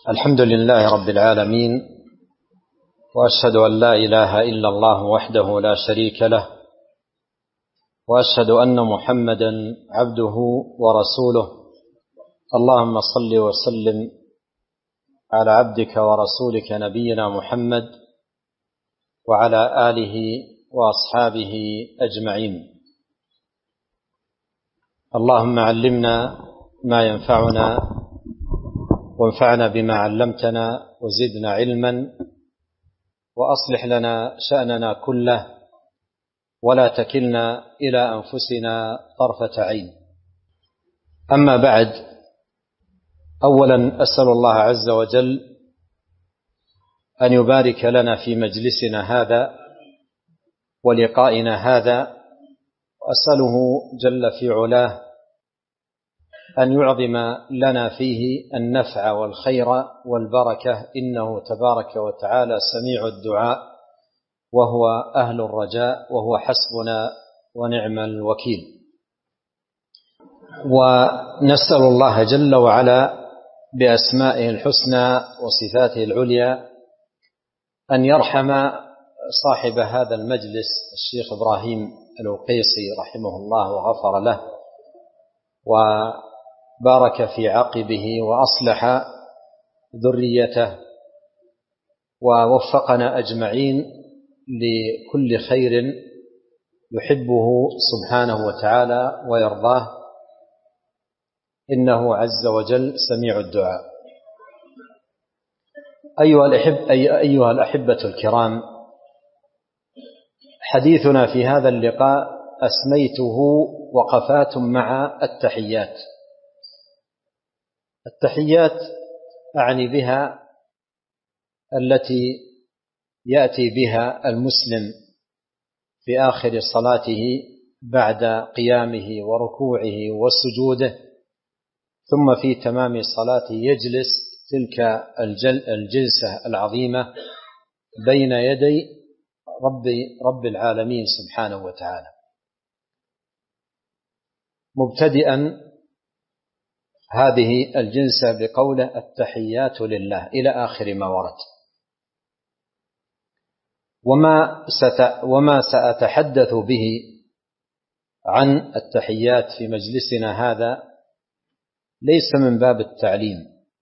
الحمد لله رب العالمين، وأشهد أن لا إله إلا الله وحده لا شريك له، وأشهد أن محمدا عبده ورسوله. اللهم صل وسلم على عبدك ورسولك نبينا محمد وعلى آله وأصحابه أجمعين. اللهم علمنا ما ينفعنا وانفعنا بما علمتنا وزدنا علما، وأصلح لنا شأننا كله ولا تكلنا إلى أنفسنا طرفة عين. أما بعد، أولا أسأل الله عز وجل أن يبارك لنا في مجلسنا هذا ولقائنا هذا، وأسأله جل في علاه أن يعظم لنا فيه النفع والخير والبركة، إنه تبارك وتعالى سميع الدعاء وهو أهل الرجاء وهو حسبنا ونعم الوكيل. ونسأل الله جل وعلا بأسمائه الحسنى وصفاته العليا أن يرحم صاحب هذا المجلس الشيخ إبراهيم الوقيصي رحمه الله وغفر له وبارك في عقبه وأصلح ذريته، ووفقنا أجمعين لكل خير يحبه سبحانه وتعالى ويرضاه، إنه عز وجل سميع الدعاء. أيها الأحبة الكرام، حديثنا في هذا اللقاء أسميته وقفات مع التحيات. التحيات أعني بها التي يأتي بها المسلم في آخر صلاته بعد قيامه وركوعه وسجوده، ثم في تمام صلاته يجلس تلك الجلسة العظيمة بين يدي رب العالمين سبحانه وتعالى، مبتدئا هذه الجلسة بقوله التحيات لله إلى آخر ما ورد. وما سأتحدث به عن التحيات في مجلسنا هذا ليس من باب التعليم،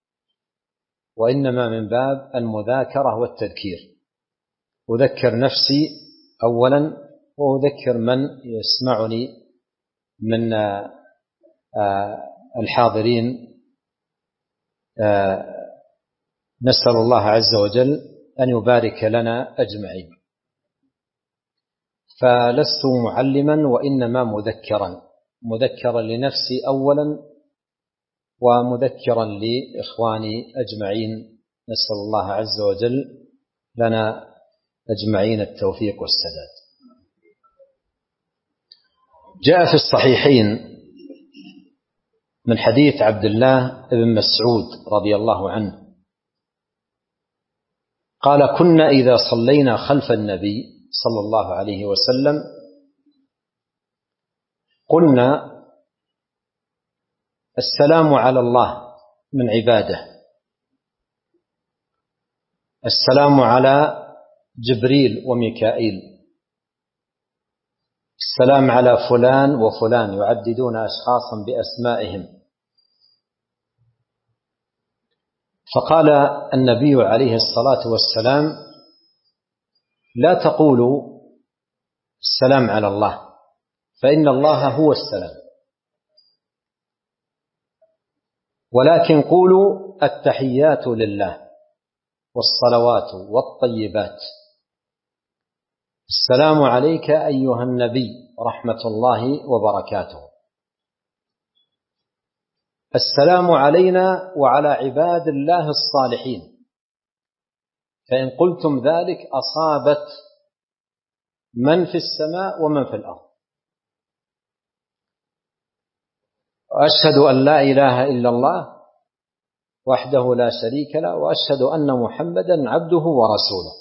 وإنما من باب المذاكرة والتذكير. أذكر نفسي أولا وأذكر من يسمعني من الحاضرين. نسأل الله عز وجل أن يبارك لنا أجمعين. فلست معلما وإنما مذكرا لنفسي أولا ومذكرا لإخواني أجمعين. نسأل الله عز وجل لنا أجمعين التوفيق والسداد. جاء في الصحيحين من حديث عبد الله بن مسعود رضي الله عنه قال: كنا إذا صلينا خلف النبي صلى الله عليه وسلم قلنا: السلام على الله من عباده، السلام على جبريل وميكائيل، السلام على فلان وفلان، يعددون أشخاصا بأسمائهم. فقال النبي عليه الصلاة والسلام: لا تقولوا السلام على الله، فإن الله هو السلام، ولكن قولوا التحيات لله والصلوات والطيبات، السلام عليك أيها النبي رحمة الله وبركاته، السلام علينا وعلى عباد الله الصالحين، فإن قلتم ذلك أصابت من في السماء ومن في الأرض، وأشهد أن لا إله إلا الله وحده لا شريك له، وأشهد أن محمدا عبده ورسوله.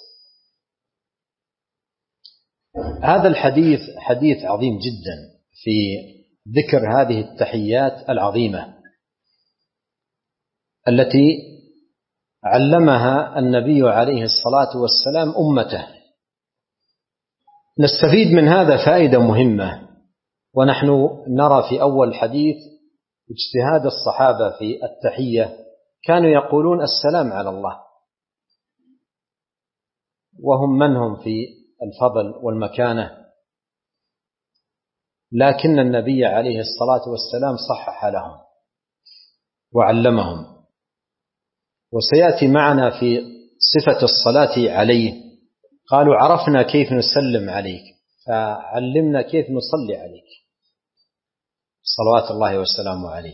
هذا الحديث حديث عظيم جدا في ذكر هذه التحيات العظيمة التي علمها النبي عليه الصلاة والسلام أمته. نستفيد من هذا فائدة مهمة، ونحن نرى في أول حديث اجتهاد الصحابة في التحية، كانوا يقولون السلام على الله، وهم منهم في الفضل والمكانة، لكن النبي عليه الصلاة والسلام صحح لهم وعلمهم. وسيأتي معنا في صفة الصلاة عليه، قالوا عرفنا كيف نسلم عليك فعلمنا كيف نصلي عليك صلوات الله والسلام عليه.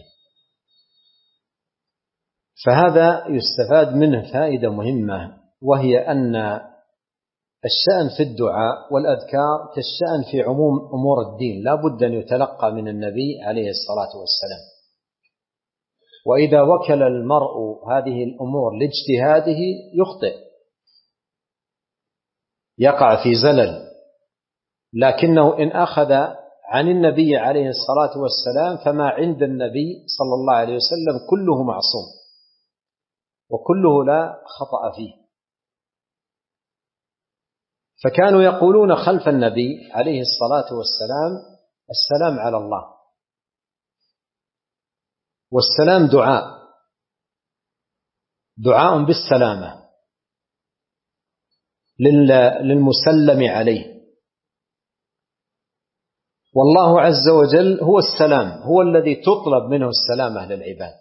فهذا يستفاد منه فائدة مهمة، وهي أن الشأن في الدعاء والأذكار كالشأن في عموم أمور الدين، لا بد أن يتلقى من النبي عليه الصلاة والسلام. وإذا وكل المرء هذه الأمور لاجتهاده يخطئ، يقع في زلل، لكنه إن أخذ عن النبي عليه الصلاة والسلام فما عند النبي صلى الله عليه وسلم كله معصوم وكله لا خطأ فيه. فكانوا يقولون خلف النبي عليه الصلاة والسلام السلام على الله، والسلام دعاء بالسلامة للمسلم عليه. والله عز وجل هو السلام، هو الذي تطلب منه السلامة للعباد،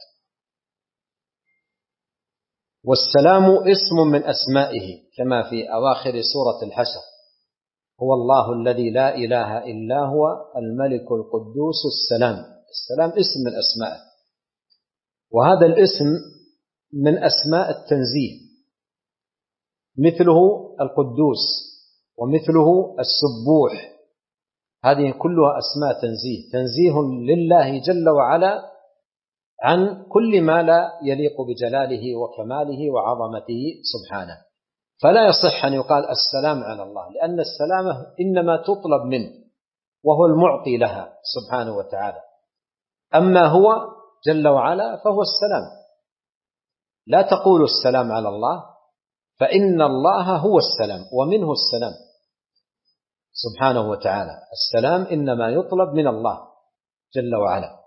والسلام اسم من أسمائه كما في أواخر سورة الحشر: هو الله الذي لا إله إلا هو الملك القدوس السلام. السلام اسم من أسمائه، وهذا الاسم من أسماء التنزيه، مثله القدوس ومثله السبوح، هذه كلها أسماء تنزيه لله جل وعلا عن كل ما لا يليق بجلاله وكماله وعظمته سبحانه. فلا يصح أن يقال السلام على الله، لأن السلامة إنما تطلب منه وهو المعطي لها سبحانه وتعالى. أما هو جل وعلا فهو السلام. لا تقول السلام على الله، فإن الله هو السلام ومنه السلام سبحانه وتعالى. السلام إنما يطلب من الله جل وعلا.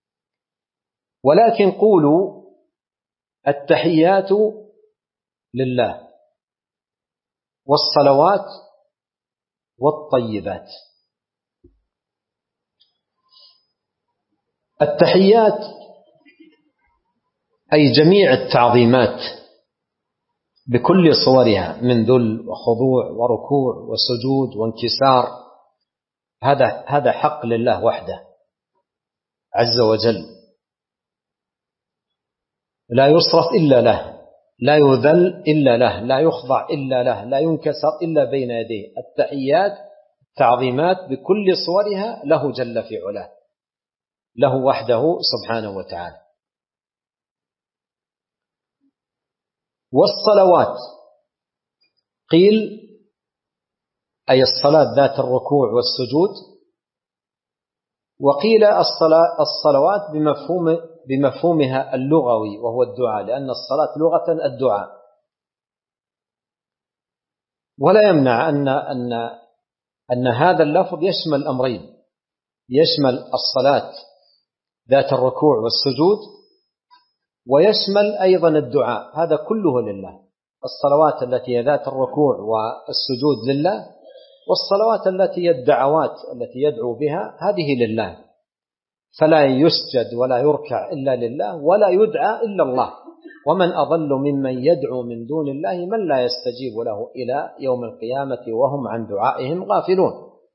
ولكن قولوا التحيات لله والصلوات والطيبات. التحيات أي جميع التعظيمات بكل صورها من ذل وخضوع وركوع وسجود وانكسار، هذا حق لله وحده عز وجل، لا يصرف إلا له، لا يذل إلا له، لا يخضع إلا له، لا ينكسر إلا بين يديه. التحيات تعظيمات بكل صورها له جل في علاه، له وحده سبحانه وتعالى. والصلوات قيل أي الصلاة ذات الركوع والسجود، وقيل الصلوات بمفهومها اللغوي وهو الدعاء، لأن الصلاة لغة الدعاء. ولا يمنع أن هذا اللفظ يشمل أمرين، يشمل الصلاة ذات الركوع والسجود، ويشمل أيضا الدعاء، هذا كله لله. الصلوات التي ذات الركوع والسجود لله، والصلوات التي الدعوات التي يدعو بها هذه لله، فلا يسجد ولا يركع إلا لله، ولا يدعى إلا الله. ومن أضل ممن يدعو من دون الله من لا يستجيب له إلى يوم القيامة وهم عن دعائهم غافلون.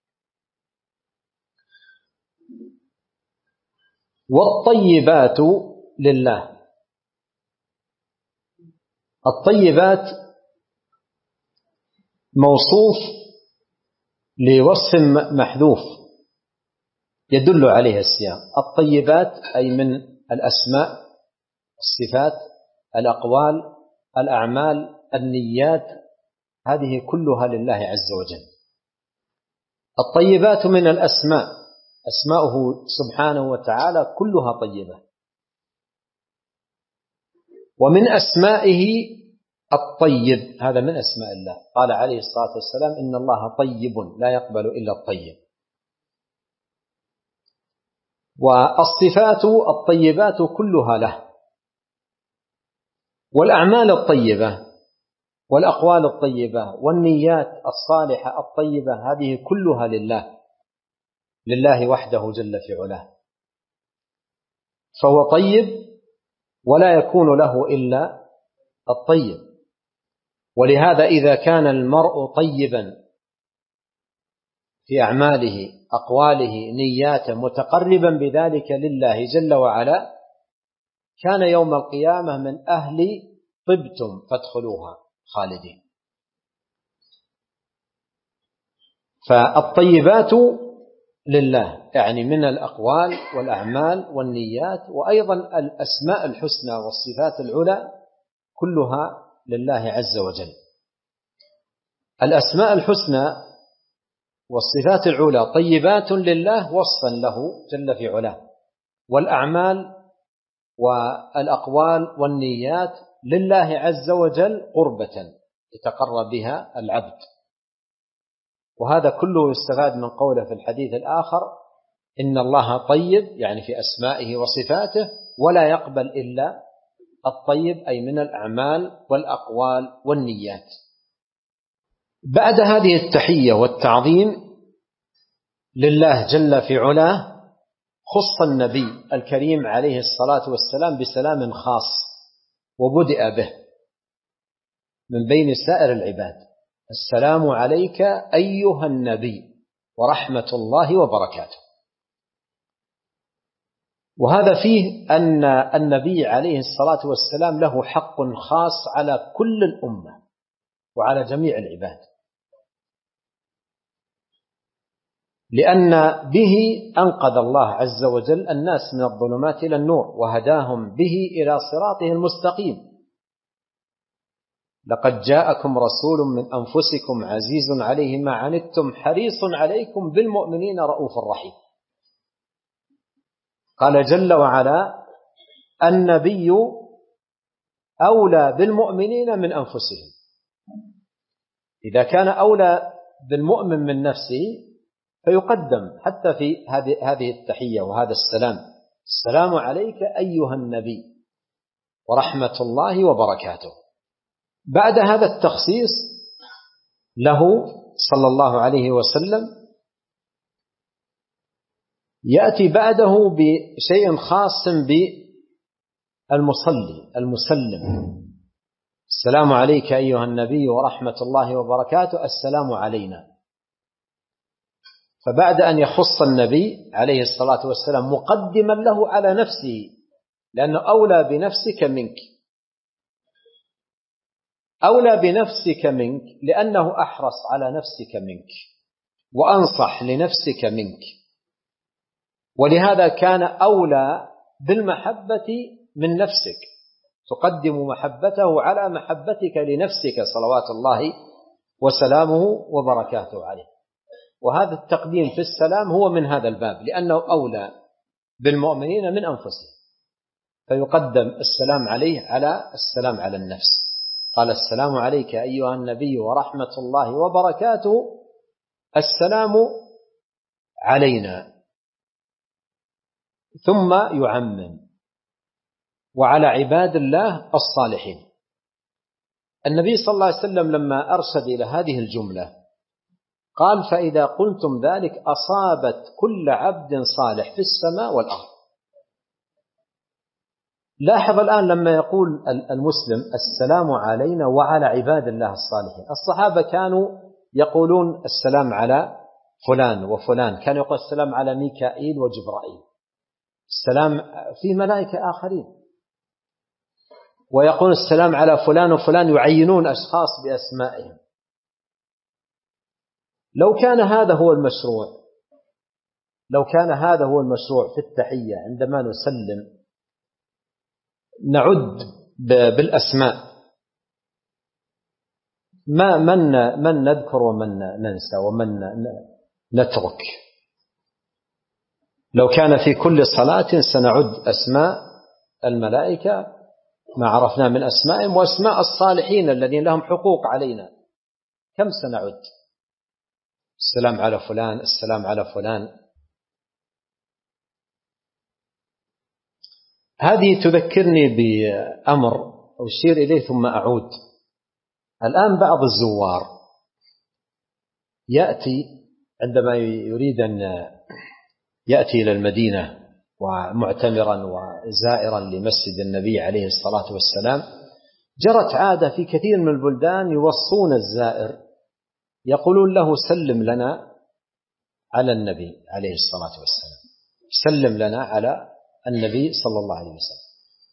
والطيبات لله. الطيبات موصوف لوصف محذوف يدل عليه السياق. الطيبات أي من الأسماء، الصفات، الأقوال، الأعمال، النيات، هذه كلها لله عز وجل. الطيبات من الأسماء، أسماؤه سبحانه وتعالى كلها طيبة. ومن أسمائه الطيب هذا من أسماء الله، قال عليه الصلاة والسلام إن الله طيب لا يقبل إلا الطيب. والصفات الطيبات كلها له، والأعمال الطيبة والأقوال الطيبة والنيات الصالحة الطيبة هذه كلها لله وحده جل في علاه، فهو طيب ولا يكون له إلا الطيب. ولهذا إذا كان المرء طيبا في أعماله أقواله نياته متقربا بذلك لله جل وعلا، كان يوم القيامة من أهل طبتم فادخلوها خالدين. فالطيبات لله يعني من الأقوال والأعمال والنيات، وأيضا الأسماء الحسنى والصفات العلى كلها لله عز وجل. الأسماء الحسنى والصفات العلى طيبات لله وصفا له جل في علاه، والأعمال والأقوال والنيات لله عز وجل قربة يتقرب بها العبد. وهذا كله يستفاد من قوله في الحديث الآخر إن الله طيب، يعني في أسمائه وصفاته، ولا يقبل إلا الطيب أي من الأعمال والأقوال والنيات. بعد هذه التحية والتعظيم لله جل في علاه، خص النبي الكريم عليه الصلاة والسلام بسلام خاص وبدأ به من بين سائر العباد: السلام عليك أيها النبي ورحمة الله وبركاته. وهذا فيه أن النبي عليه الصلاة والسلام له حق خاص على كل الأمة وعلى جميع العباد، لأن به أنقذ الله عز وجل الناس من الظلمات إلى النور وهداهم به إلى صراطه المستقيم. لقد جاءكم رسول من أنفسكم عزيز عليه ما عنتم حريص عليكم بالمؤمنين رؤوف رحيم. قال جل وعلا: النبي أولى بالمؤمنين من أنفسهم. إذا كان أولى بالمؤمن من نفسه فيقدم حتى في هذه التحية وهذا السلام: السلام عليك أيها النبي ورحمة الله وبركاته. بعد هذا التخصيص له صلى الله عليه وسلم يأتي بعده بشيء خاص بالمصلي المسلم: السلام عليك أيها النبي ورحمة الله وبركاته، السلام علينا. فبعد أن يخص النبي عليه الصلاة والسلام مقدما له على نفسه، لأنه أولى بنفسك منك، أولى بنفسك منك لأنه أحرص على نفسك منك وأنصح لنفسك منك، ولهذا كان أولى بالمحبة من نفسك، تقدم محبته على محبتك لنفسك صلوات الله وسلامه وبركاته عليه. وهذا التقديم في السلام هو من هذا الباب، لأنه أولى بالمؤمنين من أنفسهم، فيقدم السلام عليه على السلام على النفس. قال: السلام عليك أيها النبي ورحمة الله وبركاته، السلام علينا. ثم يعمم: وعلى عباد الله الصالحين. النبي صلى الله عليه وسلم لما أرشد إلى هذه الجملة قال: فإذا قلتم ذلك أصابت كل عبد صالح في السماء والأرض. لاحظ الآن لما يقول المسلم السلام علينا وعلى عباد الله الصالحين، الصحابة كانوا يقولون السلام على فلان وفلان، كانوا يقول السلام على ميكائيل وجبرائيل، السلام في ملائكة آخرين، ويقول السلام على فلان وفلان، يعينون أشخاص بأسمائهم. لو كان هذا هو المشروع في التحية عندما نسلم نعد بالأسماء من نذكر ومن ننسى ومن نترك. لو كان في كل صلاة سنعد أسماء الملائكة ما عرفنا من أسمائهم وأسماء الصالحين الذين لهم حقوق علينا. كم سنعد؟ السلام على فلان، السلام على فلان. هذه تذكرني بأمر أشير إليه ثم أعود. الآن بعض الزوار يأتي عندما يريد أن يأتي إلى المدينة ومعتمرا وزائرا لمسجد النبي عليه الصلاة والسلام، جرت عادة في كثير من البلدان يوصون الزائر، يقولون له سلم لنا على النبي عليه الصلاة والسلام، سلم لنا على النبي صلى الله عليه وسلم.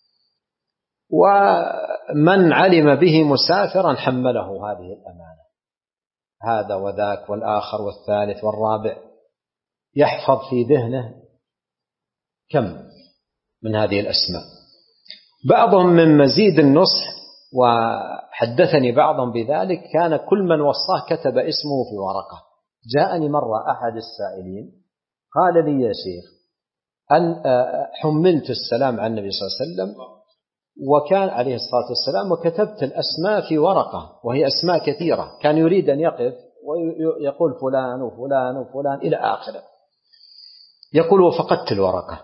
ومن علم به مسافرا حمله هذه الأمانة، هذا وذاك والآخر والثالث والرابع، يحفظ في ذهنه كم من هذه الأسماء. بعضهم من مزيد النصح، وحدثني بعضهم بذلك، كان كل من وصاه كتب اسمه في ورقة. جاءني مرة أحد السائلين قال لي يا شيخ أن حملت السلام على النبي صلى الله عليه وسلم وكان عليه الصلاة والسلام وكتبت الأسماء في ورقة وهي أسماء كثيرة، كان يريد أن يقف ويقول فلان وفلان وفلان إلى آخره، يقول وفقدت الورقة،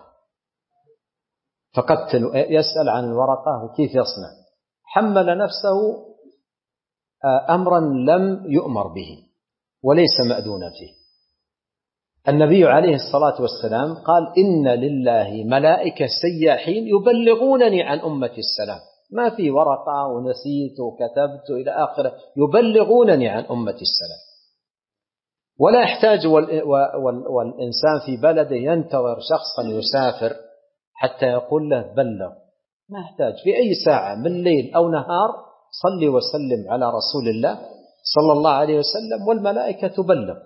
يسأل عن الورقة وكيف يصنع. حمل نفسه أمرا لم يؤمر به وليس مأذونا فيه. النبي عليه الصلاة والسلام قال إن لله ملائكة سياحين يبلغونني عن أمتي السلام، ما في ورقة ونسيت وكتبت إلى آخره، يبلغونني عن أمتي السلام. ولا يحتاج والإنسان في بلده ينتظر شخصا يسافر حتى يقول له بلغ، ما يحتاج، في أي ساعة من ليل أو نهار صلي وسلم على رسول الله صلى الله عليه وسلم والملائكة تبلغ.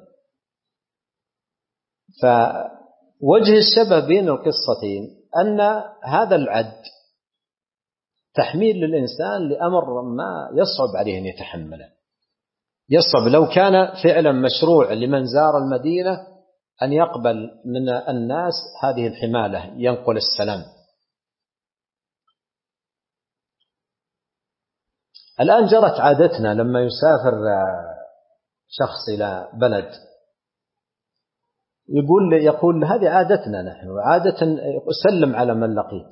فوجه الشبه بين القصتين أن هذا العد تحميل للإنسان لأمر ما يصعب عليه أن يتحمله، يصعب. لو كان فعلا مشروع لمن زار المدينة أن يقبل من الناس هذه الحمالة، ينقل السلام. الآن جرت عادتنا لما يسافر شخص إلى بلد يقول هذه عادتنا نحن، عادة سلم على من لقيت،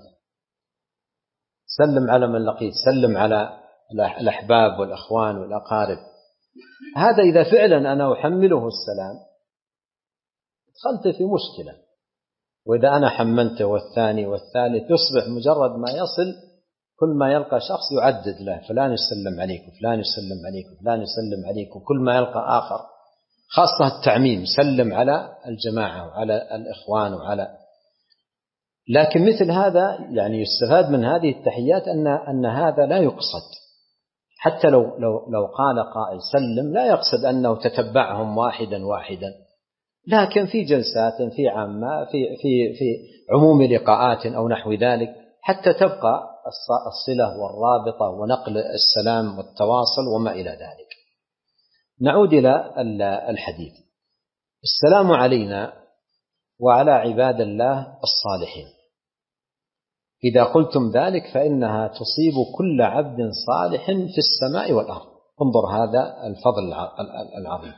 سلم على من لقيت، سلم على الأحباب والأخوان والأقارب. هذا إذا فعلا أنا أحمله السلام دخلت في مشكلة، وإذا أنا حملته والثاني والثالث يصبح مجرد ما يصل كل ما يلقى شخص يعدد له فلان يسلم عليك وفلان يسلم عليك وفلان يسلم عليك، وكل ما يلقى آخر، خاصة التعميم، سلم على الجماعة وعلى الإخوان وعلى. لكن مثل هذا يعني يستفاد من هذه التحيات أن هذا لا يقصد، حتى لو قال قائل سلم لا يقصد أنه تتبعهم واحدا واحدا، لكن في جلسات في عامة في عموم لقاءات أو نحو ذلك حتى تبقى الصلة والرابطة ونقل السلام والتواصل وما إلى ذلك. نعود إلى الحديث. السلام علينا وعلى عباد الله الصالحين. إذا قلتم ذلك فإنها تصيب كل عبد صالح في السماء والأرض. انظر هذا الفضل العظيم،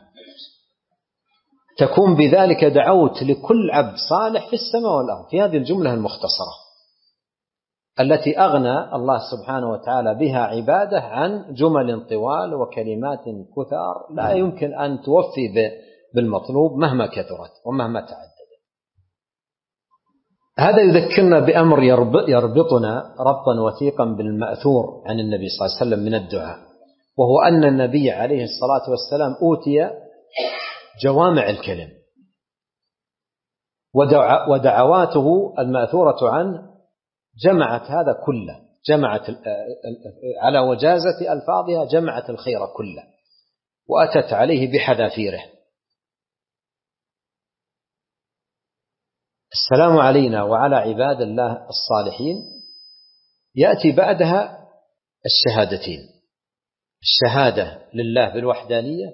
تكون بذلك دعوت لكل عبد صالح في السماء والأرض، في هذه الجملة المختصرة التي أغنى الله سبحانه وتعالى بها عباده عن جمل طوال وكلمات كثار لا يمكن أن توفي بالمطلوب مهما كثرت ومهما تعددت. هذا يذكرنا بأمر يربطنا ربطا وثيقا بالمأثور عن النبي صلى الله عليه وسلم من الدعاء، وهو أن النبي عليه الصلاة والسلام أوتي جوامع الكلم، ودعواته المأثورة عنه جمعت هذا كله، جمعت على وجازة ألفاظها جمعت الخير كله وأتت عليه بحذافيره. السلام علينا وعلى عباد الله الصالحين يأتي بعدها الشهادتين، الشهادة لله بالوحدانية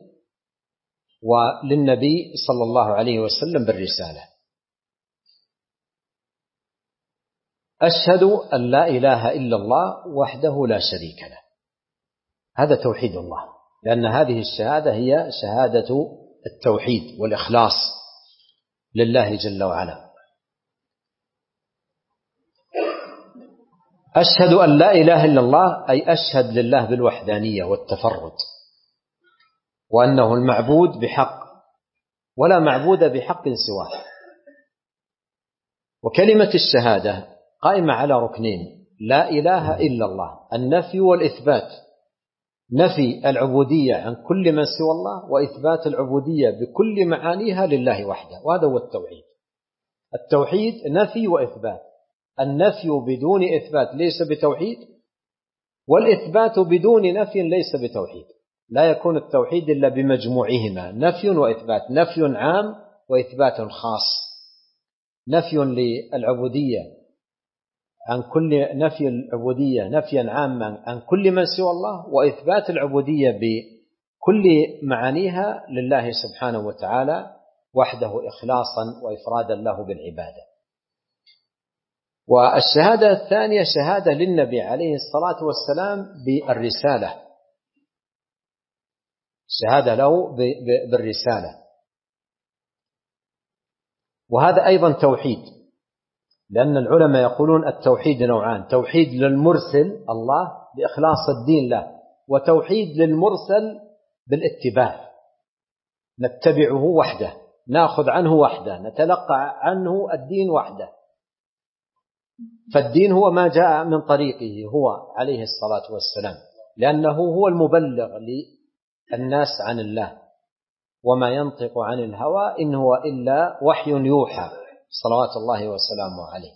وللنبي صلى الله عليه وسلم بالرسالة. أشهد أن لا إله إلا الله وحده لا شريك له. هذا توحيد الله، لأن هذه الشهادة هي شهادة التوحيد والإخلاص لله جل وعلا. أشهد أن لا إله إلا الله أي أشهد لله بالوحدانية والتفرد، وأنه المعبود بحق ولا معبود بحق سواه. وكلمة الشهادة قائمة على ركنين: لا إله إلا الله، النفي والإثبات، نفي العبودية عن كل من سوى الله، وإثبات العبودية بكل معانيها لله وحده، وهذا هو التوحيد. التوحيد نفي وإثبات، النفي بدون إثبات ليس بتوحيد، والإثبات بدون نفي ليس بتوحيد. لا يكون التوحيد إلا بمجموعهما، نفي وإثبات، نفي عام وإثبات خاص. نفي للعبودية عن كل نفي العبودية نفيا عاما عن كل من سوى الله، وإثبات العبودية بكل معانيها لله سبحانه وتعالى وحده إخلاصا وإفرادا له بالعبادة. والشهادة الثانية شهادة للنبي عليه الصلاة والسلام بالرسالة، شهادة له بالرسالة، وهذا أيضا توحيد، لأن العلماء يقولون التوحيد نوعان: توحيد للمرسل الله بإخلاص الدين له، وتوحيد للمرسل بالاتباع، نتبعه وحده، نأخذ عنه وحده، نتلقى عنه الدين وحده. فالدين هو ما جاء من طريقه هو عليه الصلاة والسلام، لأنه هو المبلغ للناس عن الله، وما ينطق عن الهوى إن هو إلا وحي يوحى، صلوات الله وسلامه عليه.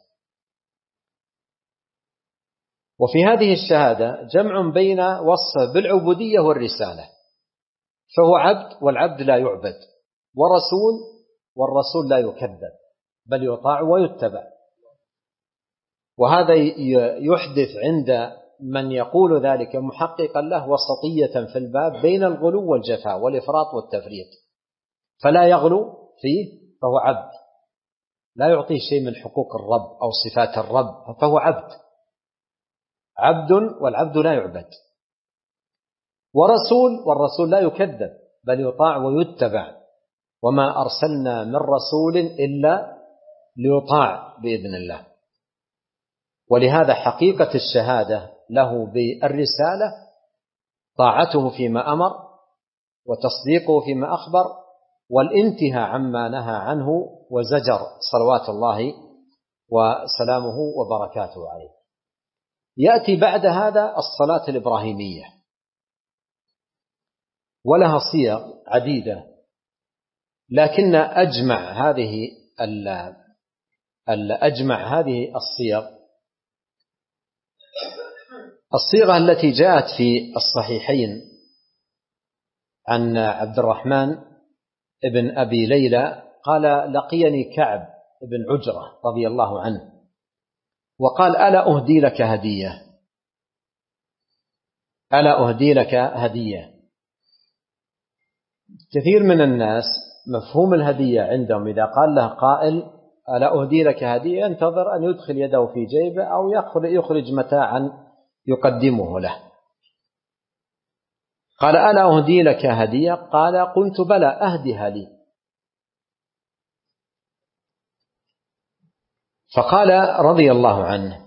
وفي هذه الشهادة جمع بين وصف بالعبودية والرسالة، فهو عبد والعبد لا يعبد، ورسول والرسول لا يكذب بل يطاع ويتبع. وهذا يحدث عند من يقول ذلك محققا له وسطية في الباب بين الغلو والجفاء والإفراط والتفريط، فلا يغلو فيه فهو عبد، لا يعطيه شيء من حقوق الرب أو صفات الرب، فهو عبد والعبد لا يعبد. ورسول والرسول لا يكذب بل يطاع ويتبع، وما أرسلنا من رسول إلا ليطاع بإذن الله. ولهذا حقيقة الشهادة له بالرسالة طاعته فيما أمر، وتصديقه فيما أخبر، والانتهاء عما نهى عنه وزجر، صلوات الله وسلامه وبركاته عليه. يأتي بعد هذا الصلاة الإبراهيمية، ولها صيغ عديدة، لكن أجمع هذه الصيغة التي جاءت في الصحيحين عن عبد الرحمن ابن أبي ليلى قال: لقيني كعب بن عجرة رضي الله عنه وقال: ألا أهدي لك هدية، ألا أهدي لك هدية. كثير من الناس مفهوم الهدية عندهم إذا قال له قائل ألا أهدي لك هدية ينتظر أن يدخل يده في جيبه أو يخرج متاعا يقدمه له. قال: ألا أهدي لك هدية؟ قال: قلت بلى أهدها لي. فقال رضي الله عنه: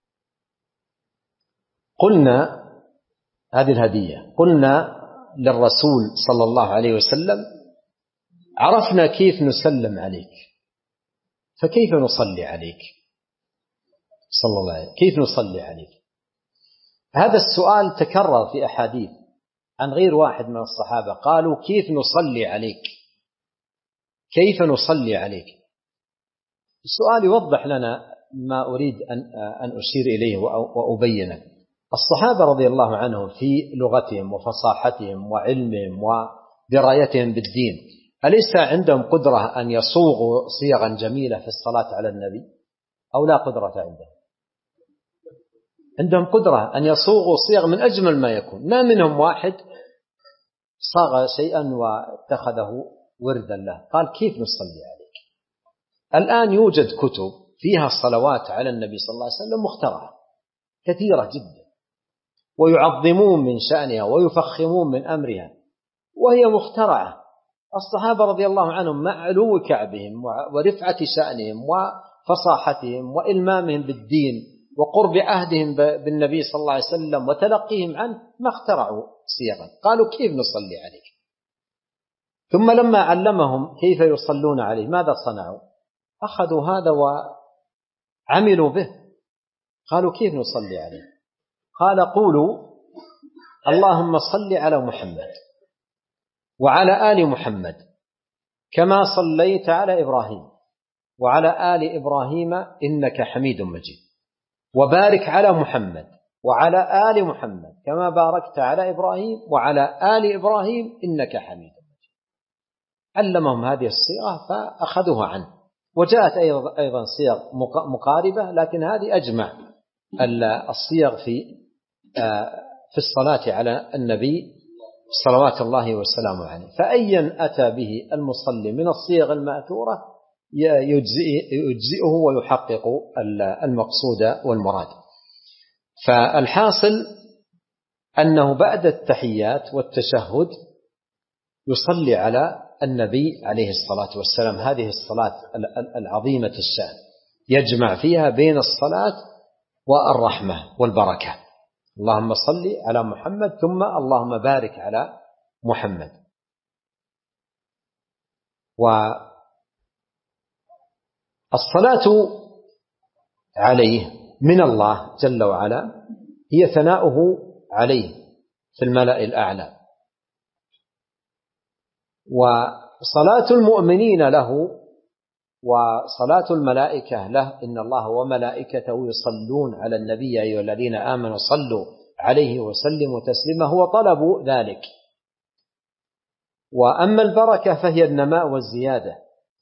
قلنا هذه الهدية، قلنا للرسول صلى الله عليه وسلم: عرفنا كيف نسلم عليك، فكيف نصلي عليك صلى الله عليه وسلم، كيف نصلي عليك؟ هذا السؤال تكرر في أحاديث عن غير واحد من الصحابة، قالوا: كيف نصلي عليك، كيف نصلي عليك. السؤال يوضح لنا ما أريد أن أشير إليه وأبينه. الصحابة رضي الله عنهم في لغتهم وفصاحتهم وعلمهم ودرايتهم بالدين، أليس عندهم قدرة أن يصوغوا صيغا جميلة في الصلاة على النبي أو لا قدرة عندهم؟ عندهم قدرة أن يصوغوا صيغ من أجمل ما يكون. ما منهم واحد صاغ شيئا واتخذه وردا له. قال: كيف نصلي عليك؟ الآن يوجد كتب فيها الصلوات على النبي صلى الله عليه وسلم مخترعة كثيرة جدا، ويعظمون من شأنها ويفخمون من أمرها وهي مخترعة. الصحابة رضي الله عنهم مع علو كعبهم ورفعة شأنهم وفصاحتهم وإلمامهم بالدين وقرب عهدهم بالنبي صلى الله عليه وسلم وتلقيهم عنه ما اخترعوا صيغا، قالوا كيف نصلي عليك؟ ثم لما علمهم كيف يصلون عليه ماذا صنعوا؟ أخذوا هذا وعملوا به. قالوا كيف نصلي عليه؟ قال قولوا اللهم صل على محمد وعلى آل محمد كما صليت على إبراهيم وعلى آل إبراهيم إنك حميد مجيد، وبارك على محمد وعلى آل محمد كما باركت على إبراهيم وعلى آل إبراهيم إنك حميد مجيد. علمهم هذه الصيغة فأخذوها عنه، وجاءت أيضا صيغ مقاربة، لكن هذه أجمع الصيغ في الصلاة على النبي صلوات الله وسلامه عليه. فأيا أتى به المصلي من الصيغ المأثورة يجزئه ويحقق المقصود والمراد. فالحاصل أنه بعد التحيات والتشهد يصلي على النبي عليه الصلاة والسلام هذه الصلاة العظيمة الشأن، يجمع فيها بين الصلاة والرحمة والبركة. اللهم صل على محمد ثم اللهم بارك على محمد. والصلاة عليه من الله جل وعلا هي ثناؤه عليه في الملأ الأعلى، وصلاة المؤمنين له وصلاة الملائكة له، إن الله وملائكته يصلون على النبي يا أيها الذين آمنوا صلوا عليه وسلموا تسليما، هو طلب ذلك. وأما البركة فهي النماء والزيادة،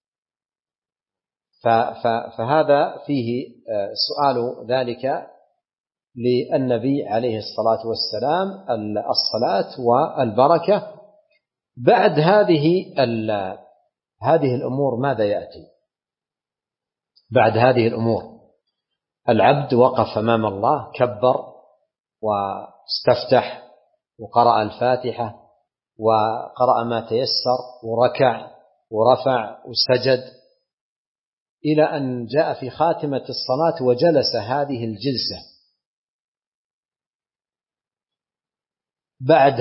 فهذا فيه سؤال ذلك للنبي عليه الصلاة والسلام الصلاة والبركة. بعد هذه الأمور ماذا يأتي؟ بعد هذه الأمور العبد وقف أمام الله، كبر واستفتح وقرأ الفاتحة وقرأ ما تيسر وركع ورفع وسجد، إلى أن جاء في خاتمة الصلاة وجلس هذه الجلسة. بعد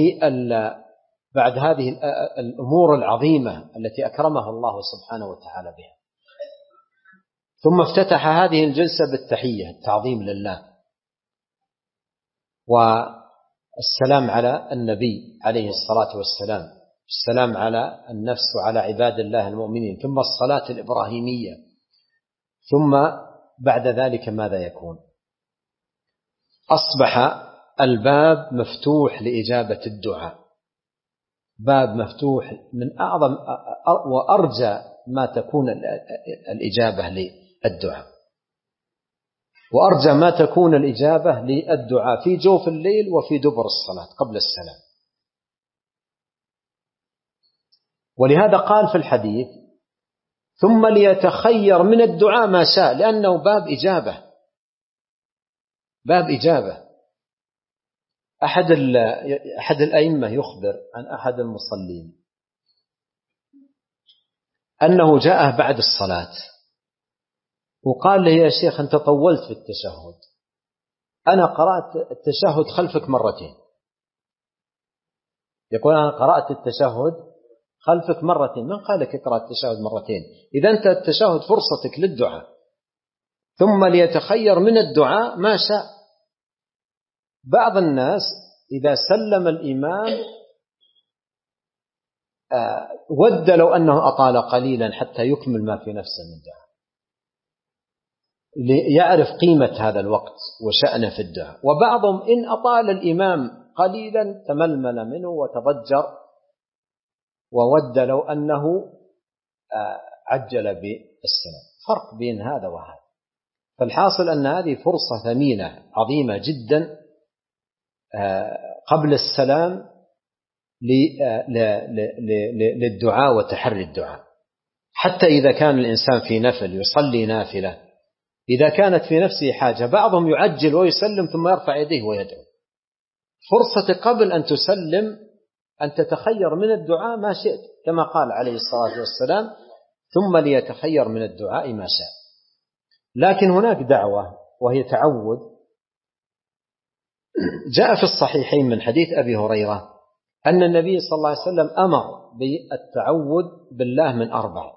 هذه الأمور العظيمة التي أكرمه الله سبحانه وتعالى بها، ثم افتتح هذه الجلسة بالتحية التعظيم لله والسلام على النبي عليه الصلاة والسلام، السلام على النفس وعلى عباد الله المؤمنين، ثم الصلاة الإبراهيمية. ثم بعد ذلك ماذا يكون؟ أصبح الباب مفتوح لإجابة الدعاء، باب مفتوح من أعظم وأرجى ما تكون الإجابة للدعاء، وأرجى ما تكون الإجابة للدعاء في جوف الليل وفي دبر الصلاة قبل السلام. ولهذا قال في الحديث ثم ليتخير من الدعاء ما شاء، لأنه باب إجابة، باب إجابة. أحد الأئمة يخبر عن أحد المصلين أنه جاءه بعد الصلاة وقال له يا شيخ أنت طولت في التشهد، أنا قرأت التشهد خلفك مرتين. يقول أنا قرأت التشهد خلفك مرتين، من قال لك اقرأ التشهد مرتين؟ إذا أنت التشهد فرصتك للدعاء، ثم ليتخير من الدعاء ما شاء. بعض الناس إذا سلم الإمام ود لو أنه أطال قليلا حتى يكمل ما في نفسه من دعاء، ليعرف قيمة هذا الوقت وشأنه في الدعاء. وبعضهم إن أطال الإمام قليلا تململ منه وتضجر وود لو أنه عجل بالسلام. فرق بين هذا وهذا. فالحاصل أن هذه فرصة ثمينة عظيمة جدا قبل السلام للدعاء وتحري الدعاء. حتى إذا كان الإنسان في نفل يصلي نافلة إذا كانت في نفسه حاجة. بعضهم يعجل ويسلم ثم يرفع يديه ويدعو. فرصة قبل أن تسلم أن تتخير من الدعاء ما شئت، كما قال عليه الصلاة والسلام: ثم ليتخير من الدعاء ما شاء. لكن هناك دعوة وهي تعود. جاء في الصحيحين من حديث أبي هريرة أن النبي صلى الله عليه وسلم أمر بالتعوذ بالله من 4.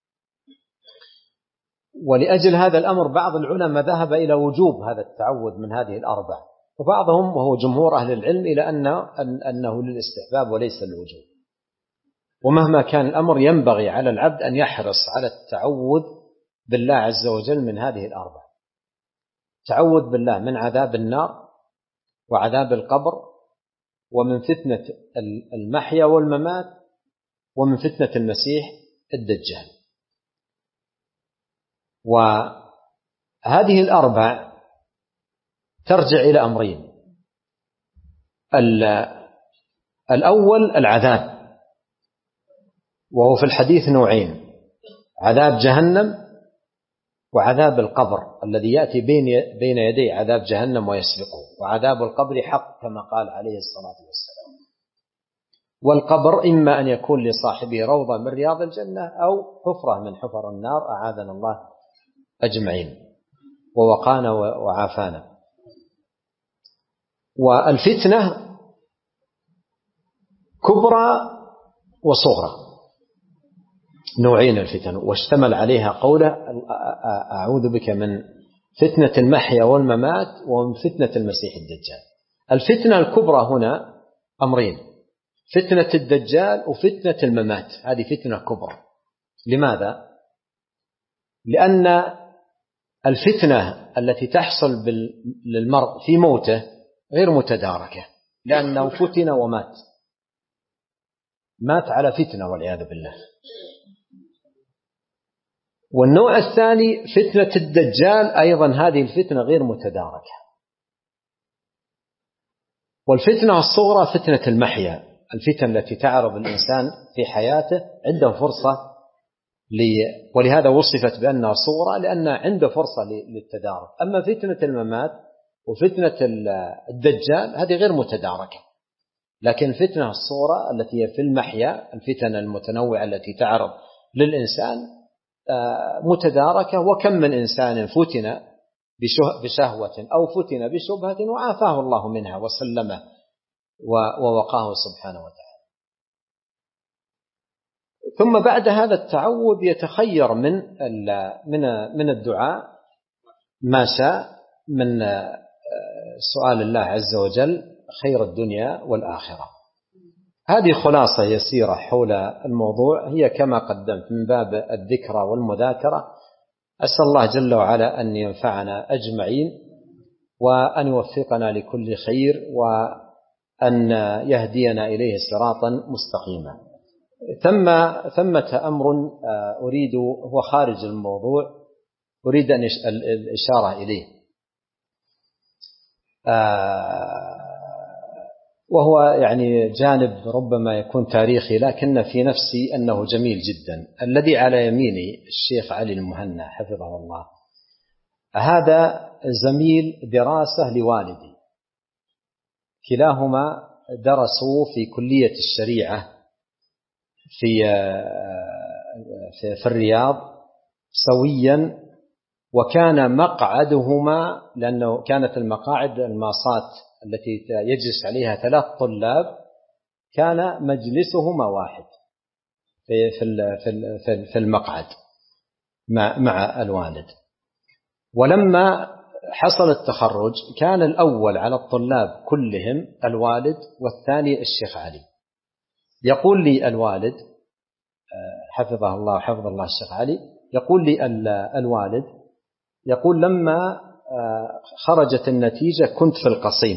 ولأجل هذا الأمر بعض العلماء ذهب إلى وجوب هذا التعوذ من هذه 4، وبعضهم وهو جمهور أهل العلم إلى أنه للاستحباب وليس للوجوب. ومهما كان الأمر ينبغي على العبد أن يحرص على التعوذ بالله عز وجل من هذه 4. تعوذ بالله من عذاب النار وعذاب القبر ومن فتنة المحيا والممات ومن فتنة المسيح الدجال. وهذه 4 ترجع إلى أمرين: الأول العذاب، وهو في الحديث نوعين: عذاب جهنم وعذاب القبر الذي يأتي بين يدي عذاب جهنم ويسبقه، وعذاب القبر حق كما قال عليه الصلاة والسلام. والقبر إما أن يكون لصاحبه روضة من رياض الجنة أو حفرة من حفر النار، أعاذنا الله أجمعين ووقانا وعافانا. والفتنة كبرى وصغرى، نوعين الفتن، واشتمل عليها قوله: أعوذ بك من فتنة المحيا والممات ومن فتنة المسيح الدجال. الفتنة الكبرى هنا أمرين: فتنة الدجال وفتنة الممات. هذه فتنة كبرى. لماذا؟ لأن الفتنة التي تحصل للمرء في موته غير متداركة، لأنه فتن ومات، مات على فتنة والعياذ بالله. والنوع الثاني فتنة الدجال، أيضا هذه الفتنة غير متداركة. والفتنة الصغرى فتنة المحيا، الفتن التي تعرض الإنسان في حياته عنده فرصة ولهذا وصفت بأنها صغرى لأن عنده فرصة للتدارك. أما فتنة الممات وفتنة الدجال هذه غير متداركة. لكن الفتنة الصغرى التي هي في المحيا، الفتن المتنوعة التي تعرض للإنسان متداركة. وكم من إنسان فتن بشهوة أو فتن بشبهة وعافاه الله منها وسلمه ووقاه سبحانه وتعالى. ثم بعد هذا التعوذ يتخير من الدعاء ما شاء من سؤال الله عز وجل خير الدنيا والآخرة. هذه خلاصة يسيرة حول الموضوع، هي كما قدمت من باب الذكرى والمذاكرة. أسأل الله جل وعلا أن ينفعنا أجمعين وأن يوفقنا لكل خير وأن يهدينا إليه صراطا مستقيما. ثمة أمر أريد، هو خارج الموضوع، أريد أن الإشارة إليه، وهو يعني جانب ربما يكون تاريخي لكن في نفسي أنه جميل جدا. الذي على يميني الشيخ علي المهنا حفظه الله، هذا زميل دراسة لوالدي، كلاهما درسوا في كلية الشريعة في الرياض سويا، وكان مقعدهما، لأنه كانت المقاعد الماصات التي يجلس عليها 3 طلاب، كان مجلسهما واحد في المقعد مع الوالد. ولما حصل التخرج كان الأول على الطلاب كلهم الوالد والثاني الشيخ علي. يقول لي الوالد حفظه الله وحفظ الله الشيخ علي، يقول لي الوالد، يقول لما خرجت النتيجة كنت في القصيم،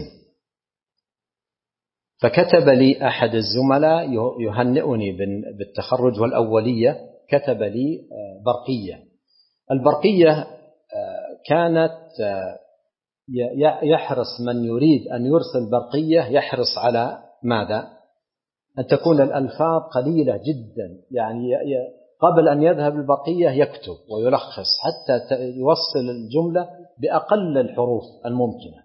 فكتب لي أحد الزملاء يهنئني بالتخرج والأولية، كتب لي برقية. البرقية كانت يحرص من يريد أن يرسل برقية يحرص على ماذا؟ أن تكون الألفاظ قليلة جدا، يعني قبل أن يذهب البقية يكتب ويلخص حتى يوصل الجملة بأقل الحروف الممكنة.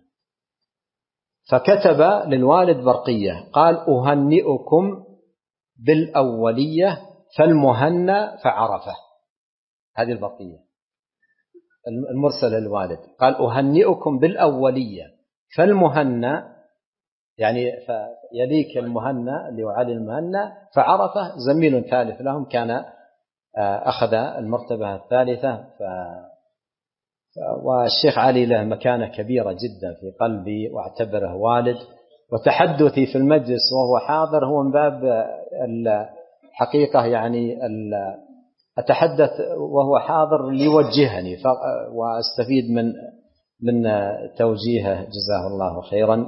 فكتب للوالد برقية قال: أهنئكم بالأولية فالمهنى فعرفه. هذه البرقية المرسلة للوالد، قال: أهنئكم بالأولية فالمهنى، يعني يليك المهنى اللي هو علي المهنى، فعرفه زميل ثالث لهم كان أخذ المرتبة الثالثة. والشيخ علي له مكانة كبيرة جدا في قلبي واعتبره والد، وتحدثي في المجلس وهو حاضر هو من باب الحقيقة، يعني أتحدث وهو حاضر ليوجهني واستفيد من توجيهه، جزاه الله خيرا.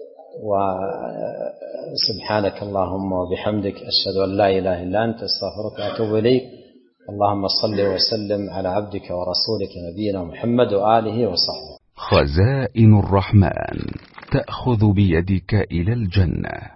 وسبحانك اللهم وبحمدك، أشهد أن لا إله إلا أنت، استغفرك وأتوب إليك. اللهم صل وسلم على عبدك ورسولك نبينا محمد وآله وصحبه. خزائن الرحمن تأخذ بيدك إلى الجنة.